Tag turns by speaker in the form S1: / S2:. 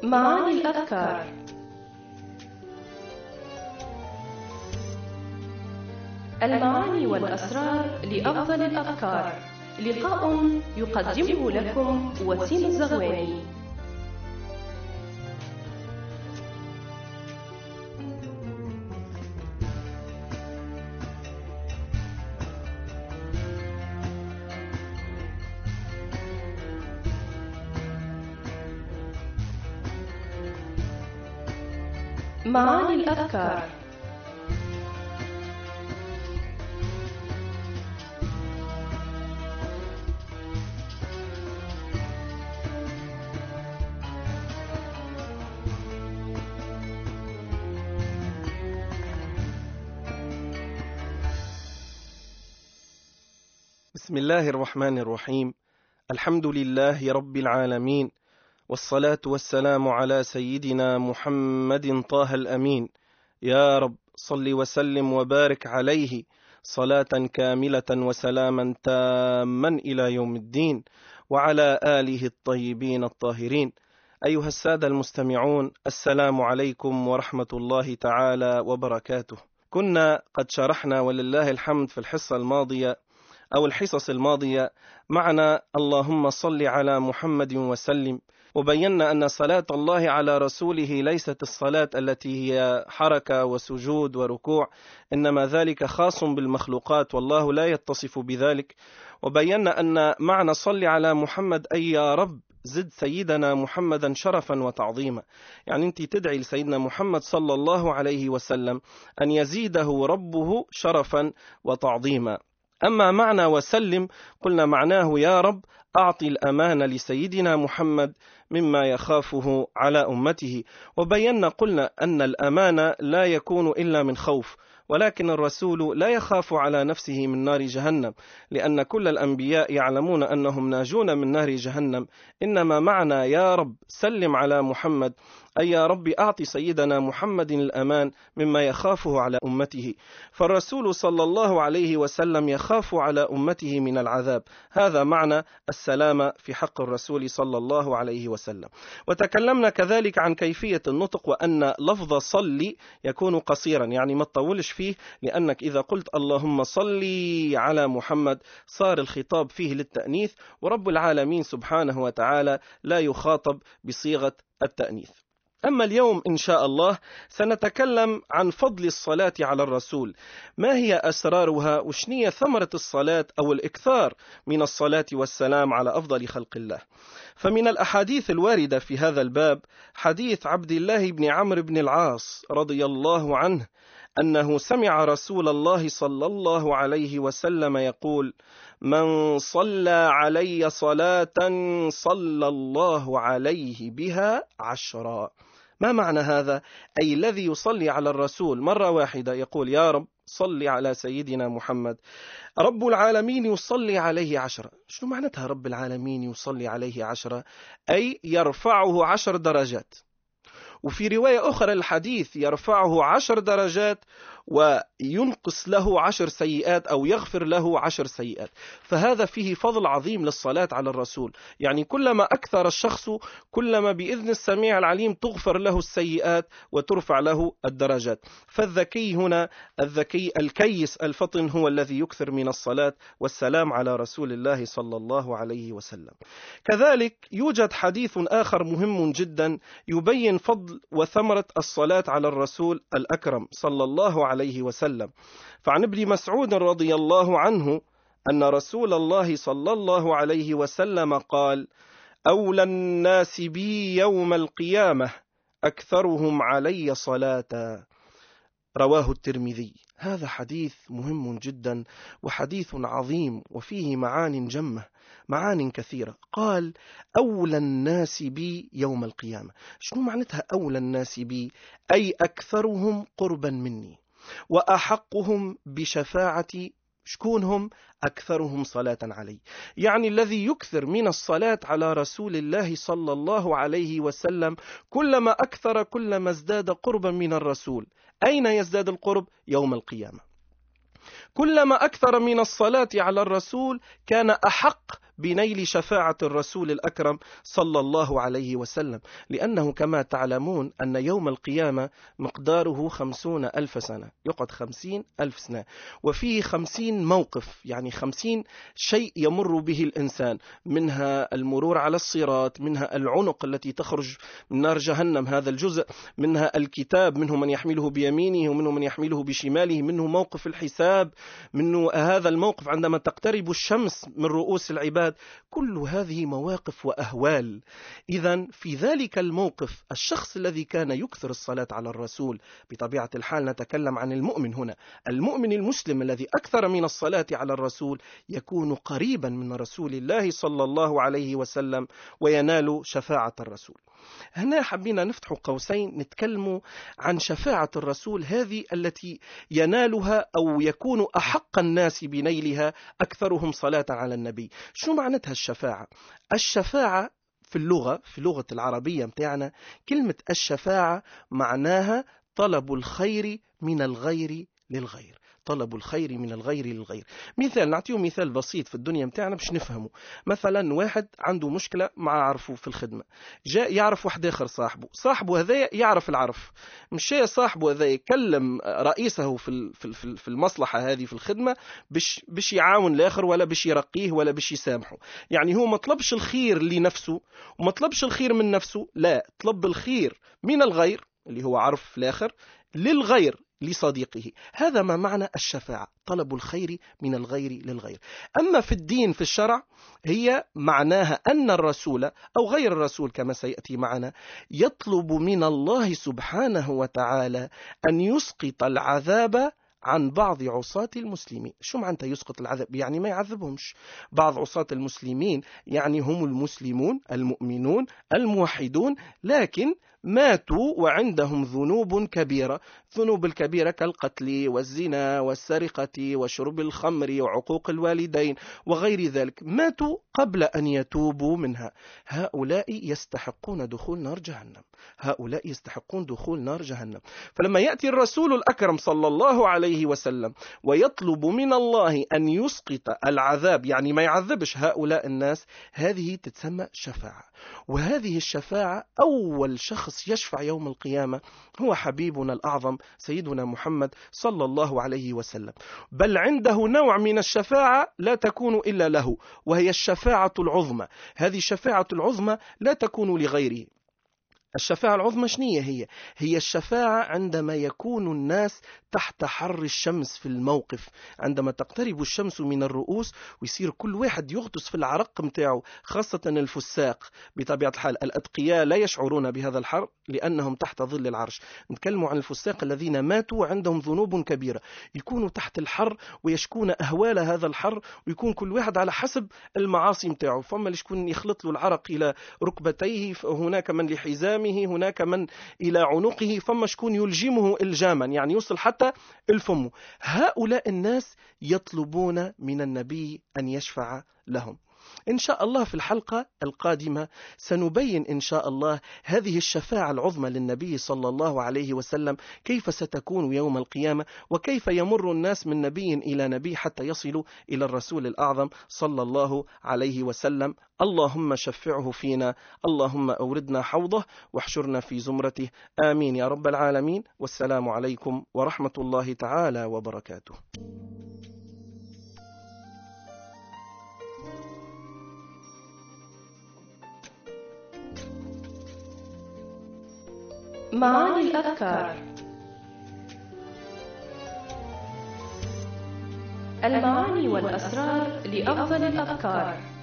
S1: معاني الأذكار. المعاني والأسرار لأفضل الأذكار، لقاء يقدمه لكم وسيم الزغواني. معاني الأذكار.
S2: بسم الله الرحمن الرحيم. الحمد لله رب العالمين، والصلاة والسلام على سيدنا محمد طه الأمين. يا رب صل وسلم وبارك عليه صلاة كاملة وسلاما تاما إلى يوم الدين، وعلى آله الطيبين الطاهرين. أيها السادة المستمعون، السلام عليكم ورحمة الله تعالى وبركاته. كنا قد شرحنا ولله الحمد في الحصة الماضية أو الحصص الماضية معنى اللهم صل على محمد وسلم، وبينا أن صلاة الله على رسوله ليست الصلاة التي هي حركة وسجود وركوع، إنما ذلك خاص بالمخلوقات والله لا يتصف بذلك. وبينا أن معنى صل على محمد أي يا رب زد سيدنا محمدا شرفا وتعظيما، يعني أنت تدعي لسيدنا محمد صلى الله عليه وسلم أن يزيده ربه شرفا وتعظيما. أما معنى وسلم قلنا معناه يا رب أعطي الأمان لسيدنا محمد مما يخافه على أمته. وبينا قلنا أن الأمان لا يكون إلا من خوف، ولكن الرسول لا يخاف على نفسه من نار جهنم، لأن كل الأنبياء يعلمون أنهم ناجون من نار جهنم. إنما معنى يا رب سلم على محمد أي يا رب أعطي سيدنا محمد الأمان مما يخافه على أمته، فالرسول صلى الله عليه وسلم يخاف على أمته من العذاب. هذا معنى السلامة في حق الرسول صلى الله عليه وسلم. وتكلمنا كذلك عن كيفية النطق، وأن لفظ صلي يكون قصيرا، يعني ما تطولش فيه، لأنك إذا قلت اللهم صلي على محمد صار الخطاب فيه للتأنيث، ورب العالمين سبحانه وتعالى لا يخاطب بصيغة التأنيث. أما اليوم إن شاء الله سنتكلم عن فضل الصلاة على الرسول، ما هي أسرارها، وشنية ثمرة الصلاة أو الإكثار من الصلاة والسلام على أفضل خلق الله. فمن الأحاديث الواردة في هذا الباب حديث عبد الله بن عمرو بن العاص رضي الله عنه أنه سمع رسول الله صلى الله عليه وسلم يقول: من صلى علي صلاة صلى الله عليه بها 10. ما معنى هذا؟ أي الذي يصلي على الرسول مرة واحدة يقول يا رب صلي على سيدنا محمد، رب العالمين يصلي عليه 10. شنو معناتها رب العالمين يصلي عليه 10؟ أي يرفعه 10 درجات. وفي رواية أخرى الحديث يرفعه 10 درجات وينقص له 10 سيئات أو يغفر له 10 سيئات. فهذا فيه فضل عظيم للصلاة على الرسول، يعني كلما أكثر الشخص كلما بإذن السميع العليم تغفر له السيئات وترفع له الدرجات. فالذكي هنا، الذكي الكيس الفطن هو الذي يكثر من الصلاة والسلام على رسول الله صلى الله عليه وسلم. كذلك يوجد حديث آخر مهم جدا يبين فضل وثمرة الصلاة على الرسول الأكرم صلى الله عليه وسلم. فعن ابن مسعود رضي الله عنه أن رسول الله صلى الله عليه وسلم قال: أولى الناس بي يوم القيامة أكثرهم علي صلاة. رواه الترمذي. هذا حديث مهم جدا وحديث عظيم وفيه معان جمة، معان كثيرة. قال أولى الناس بي يوم القيامة. شنو معناتها أولى الناس بي؟ أي أكثرهم قربا مني وأحقهم بشفاعتي. شكونهم؟ أكثرهم صلاة علي، يعني الذي يكثر من الصلاة على رسول الله صلى الله عليه وسلم كلما أكثر كلما ازداد قربا من الرسول. أين يزداد القرب؟ يوم القيامة. كلما أكثر من الصلاة على الرسول كان أحق بنيل شفاعة الرسول الأكرم صلى الله عليه وسلم، لأنه كما تعلمون أن يوم القيامة مقداره 50,000 سنة، يقعد 50,000 سنة، وفيه 50 موقف، يعني 50 شيء يمر به الإنسان، منها المرور على الصراط، منها العنق التي تخرج من نار جهنم هذا الجزء، منها الكتاب، منه من يحمله بيمينه ومنه من يحمله بشماله، منه موقف الحساب، منه هذا الموقف عندما تقترب الشمس من رؤوس العباد. كل هذه مواقف وأهوال. إذن في ذلك الموقف الشخص الذي كان يكثر الصلاة على الرسول، بطبيعة الحال نتكلم عن المؤمن هنا، المؤمن المسلم الذي أكثر من الصلاة على الرسول يكون قريبا من رسول الله صلى الله عليه وسلم وينال شفاعة الرسول. هنا حبينا نفتح قوسين نتكلم عن شفاعة الرسول، هذه التي ينالها أو يكون أحق الناس بنيلها أكثرهم صلاة على النبي. شو معناتها الشفاعة؟ الشفاعة في اللغة العربية متاعنا، كلمة الشفاعة معناها طلب الخير من الغير للغير، طلب الخير من الغير للغير. مثال، نعطيه مثال بسيط في الدنيا متاعنا باش نفهمه. مثلا واحد عنده مشكلة مع عرفه في الخدمة، جاء يعرف واحد آخر صاحبه هذا يعرف العرف، مشى صاحبه هذا يكلم رئيسه في المصلحة هذه في الخدمة باش يعاون الآخر ولا باش يرقيه ولا باش يسامحه. يعني هو ما طلبش الخير لنفسه وما طلبش الخير من نفسه، لا، طلب الخير من الغير اللي هو عرف الآخر للغير لصديقه. هذا ما معنى الشفاعة، طلب الخير من الغير للغير. أما في الدين في الشرع هي معناها أن الرسول أو غير الرسول كما سيأتي معنا يطلب من الله سبحانه وتعالى أن يسقط العذاب عن بعض عصاة المسلمين. شو معنى يسقط العذاب؟ يعني ما يعذبهمش. بعض عصاة المسلمين يعني هم المسلمون المؤمنون الموحدون، لكن ماتوا وعندهم ذنوب كبيرة، ذنوب الكبيرة كالقتل والزنا والسرقة وشرب الخمر وعقوق الوالدين وغير ذلك، ماتوا قبل أن يتوبوا منها. هؤلاء يستحقون دخول نار جهنم، هؤلاء يستحقون دخول نار جهنم. فلما يأتي الرسول الأكرم صلى الله عليه وسلم ويطلب من الله أن يسقط العذاب، يعني ما يعذبش هؤلاء الناس، هذه تتسمى شفاعة. وهذه الشفاعة أول شخص يشفع يوم القيامة هو حبيبنا الأعظم سيدنا محمد صلى الله عليه وسلم، بل عنده نوع من الشفاعة لا تكون إلا له، وهي الشفاعة العظمى. هذه الشفاعة العظمى لا تكون لغيره. الشفاعة العظمى شنية هي؟ هي الشفاعة عندما يكون الناس تحت حر الشمس في الموقف، عندما تقترب الشمس من الرؤوس ويصير كل واحد يغطس في العرق متاعه، خاصة الفساق. بطبيعة الحال الأتقياء لا يشعرون بهذا الحر لأنهم تحت ظل العرش. نتكلم عن الفساق الذين ماتوا وعندهم ذنوب كبيرة، يكونوا تحت الحر ويشكون أهوال هذا الحر، ويكون كل واحد على حسب المعاصي متاعه. فما اللي يكون يخلط له العرق إلى ركبتيه، هناك من لحزامه، هناك من إلى عنقه، فما شكون يلجمه إلجاما يعني يوصل حتى الفم. هؤلاء الناس يطلبون من النبي أن يشفع لهم. إن شاء الله في الحلقة القادمة سنبين إن شاء الله هذه الشفاعة العظمى للنبي صلى الله عليه وسلم كيف ستكون يوم القيامة، وكيف يمر الناس من نبي إلى نبي حتى يصلوا إلى الرسول الأعظم صلى الله عليه وسلم. اللهم شفعه فينا، اللهم أوردنا حوضه واحشرنا في زمرته، آمين يا رب العالمين. والسلام عليكم ورحمة الله تعالى وبركاته.
S1: معاني الأذكار. المعاني والأسرار لأفضل الأذكار.